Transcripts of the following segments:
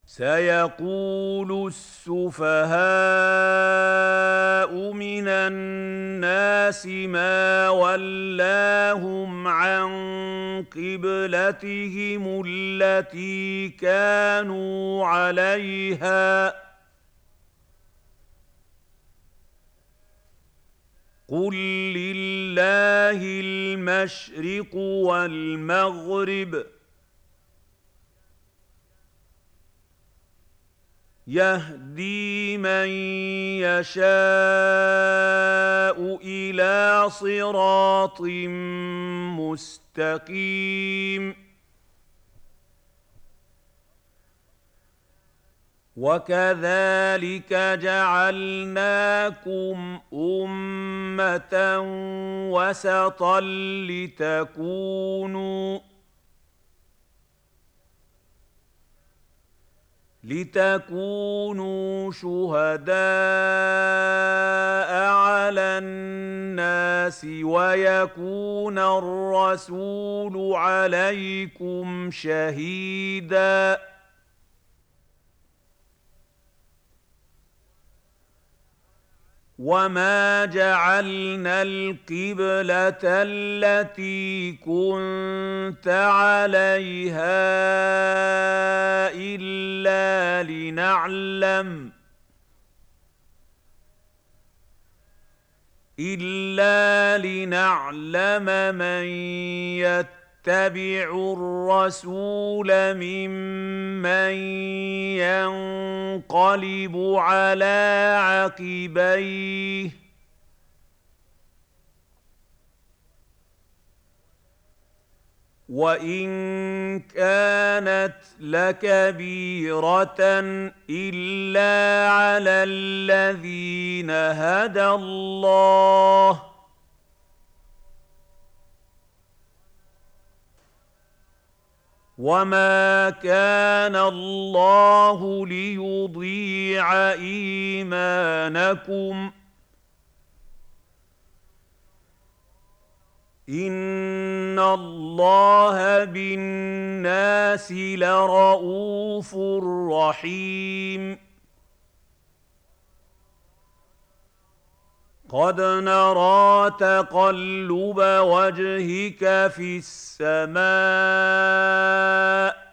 سيقول السفهاء من الناس ما ولاهم عن قبلتهم التي كانوا عليها قل لله المشرق والمغرب يهدي من يشاء إلى صراط مستقيم وكذلك جعلناكم أمة وسطا لتكونوا شهداء على الناس ويكون الرسول عليكم شهيداً وما جعلنا القبلة التي كنت عليها إلا لنعلم من يتبع الرسول ممن ينقلب على عقبيه وإن كانت لكبيرة إلا على الذين هدى الله وما كان الله ليضيع إيمانكم إن الله بالناس لرءوف رحيم قد نرى تقلب وجهك في السماء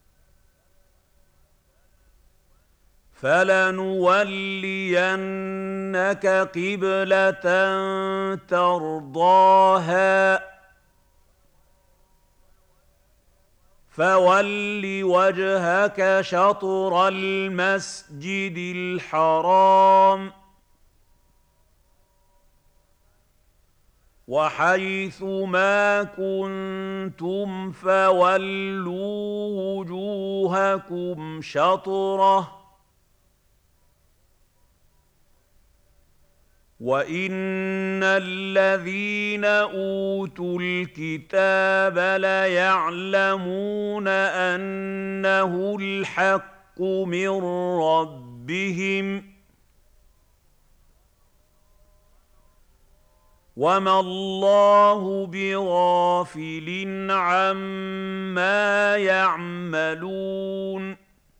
فلنولينك قبلة ترضاها فول وجهك شطر المسجد الحرام وحيث ما كنتم فولوا وجوهكم شطره وإن الذين أوتوا الكتاب ليعلمون أنه الحق من ربهم وما الله بغافل عما يعملون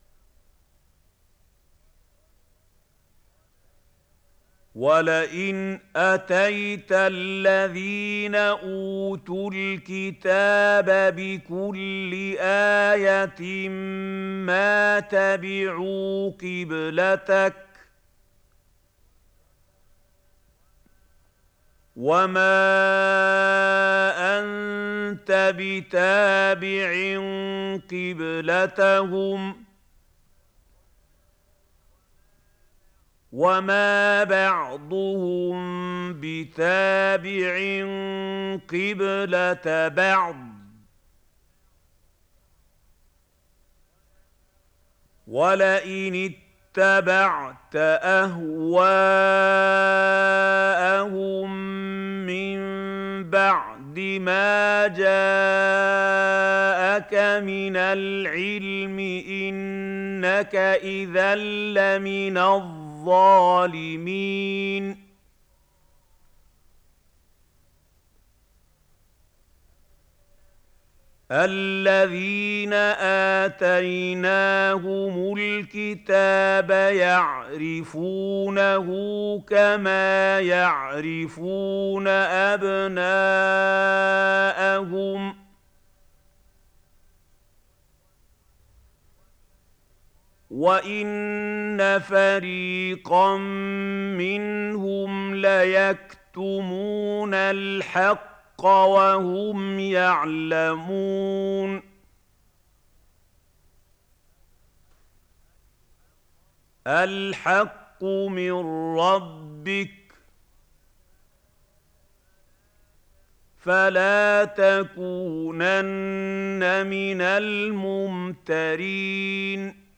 ولئن أتيت الذين أوتوا الكتاب بكل آية ما تبعوا قبلتك وما أنت بتابع قبلتهم وما بعضهم بتابع قبلة بعض ولئن اتبعت أهواءهم من بعد ما جاءك من العلم إنك إذا لمن الظالمين الذين آتيناهم الكتاب يعرفونه كما يعرفون أبناءهم وإن فريقا منهم ليكتمون الحق وهم يعلمون الحق من ربك فلا تكونن من الممترين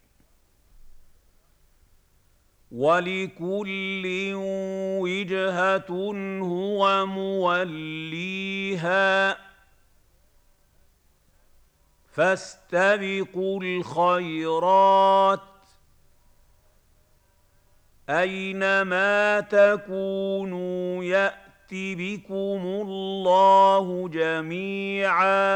ولكل وجهة هو موليها فاستبقوا الخيرات أينما تكونوا يأت بكم الله جميعا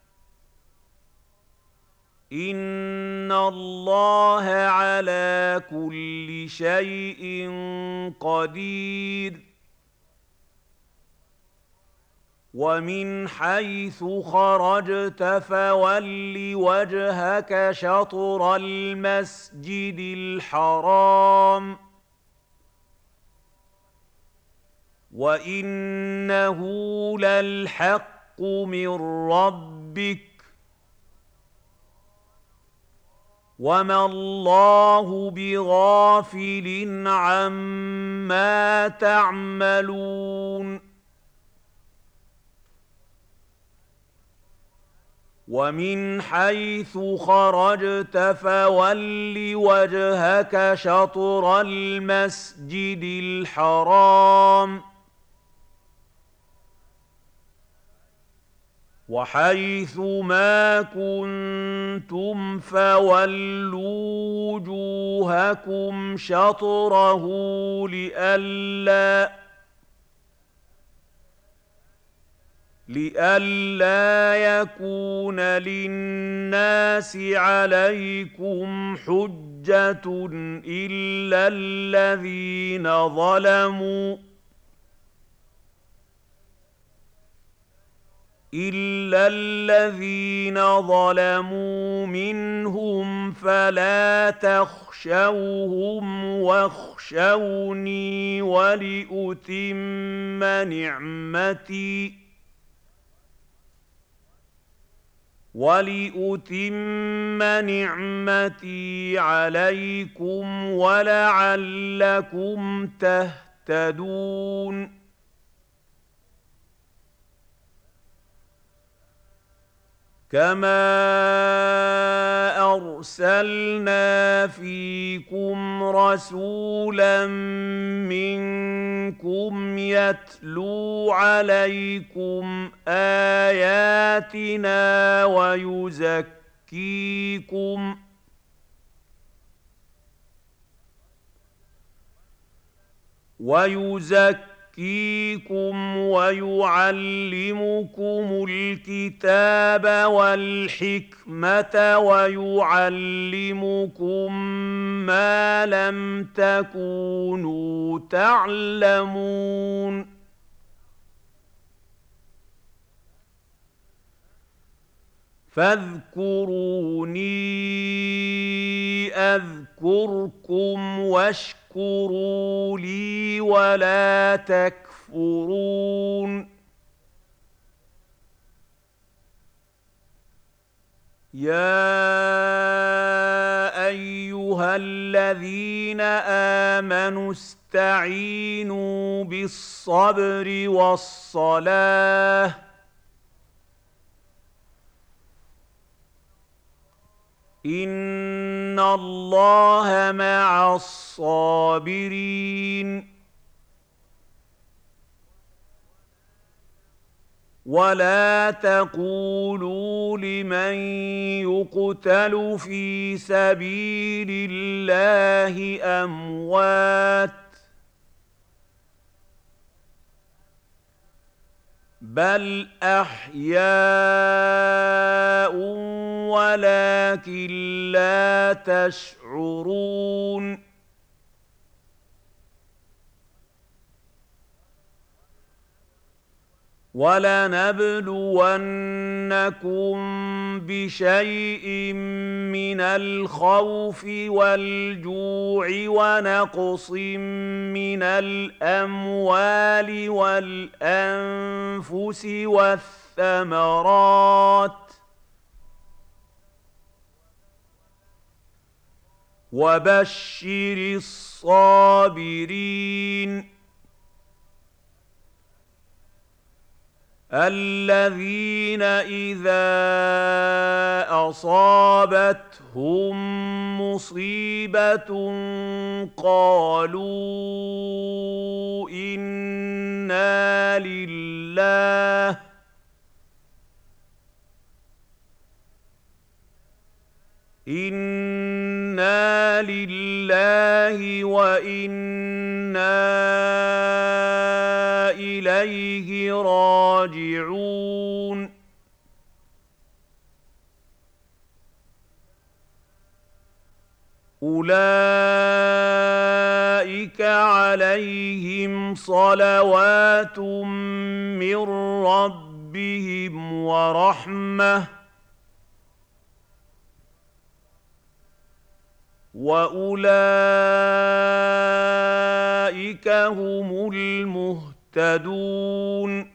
إن الله على كل شيء قدير ومن حيث خرجت فول وجهك شطر المسجد الحرام وإنه للحق من ربك وما الله بغافل عما تعملون ومن حيث خرجت فول وجهك شطر المسجد الحرام وحيث ما كنتم فولوا وجوهكم شطره لئلا يكون للناس عليكم حجة إلا الذين ظلموا منهم فلا تخشوهم واخشوني ولأتم نعمتي عليكم ولعلكم تهتدون كما أرسلنا فيكم رسولا منكم يتلو عليكم آياتنا ويزكيكم ويعلمكم الكتاب والحكمة ويعلمكم ما لم تكونوا تعلمون فاذكروني أذكركم واشكروا لي ولا تكفرون يا أيها الذين آمنوا استعينوا بالصبر والصلاة إن الله مع الصابرين ولا تقولوا لمن يقتل في سبيل الله أموات بل أحياء ولكن لا تشعرون وَلَنَبْلُوَنَّكُم بِشَيْءٍ مِّنَ الْخَوْفِ وَالْجُوعِ وَنَقْصٍ مِّنَ الْأَمْوَالِ وَالْأَنفُسِ وَالثَّمَرَاتِ ۗ وَبَشِّرِ الصَّابِرِينَ الَّذِينَ إِذَا أَصَابَتْهُم مُّصِيبَةٌ قَالُوا إِنَّا لِلَّهِ وَإِنَّا إِلَيْهِ راجعون أولئك عليهم صلوات من ربهم ورحمة وأولئك هم المهتدون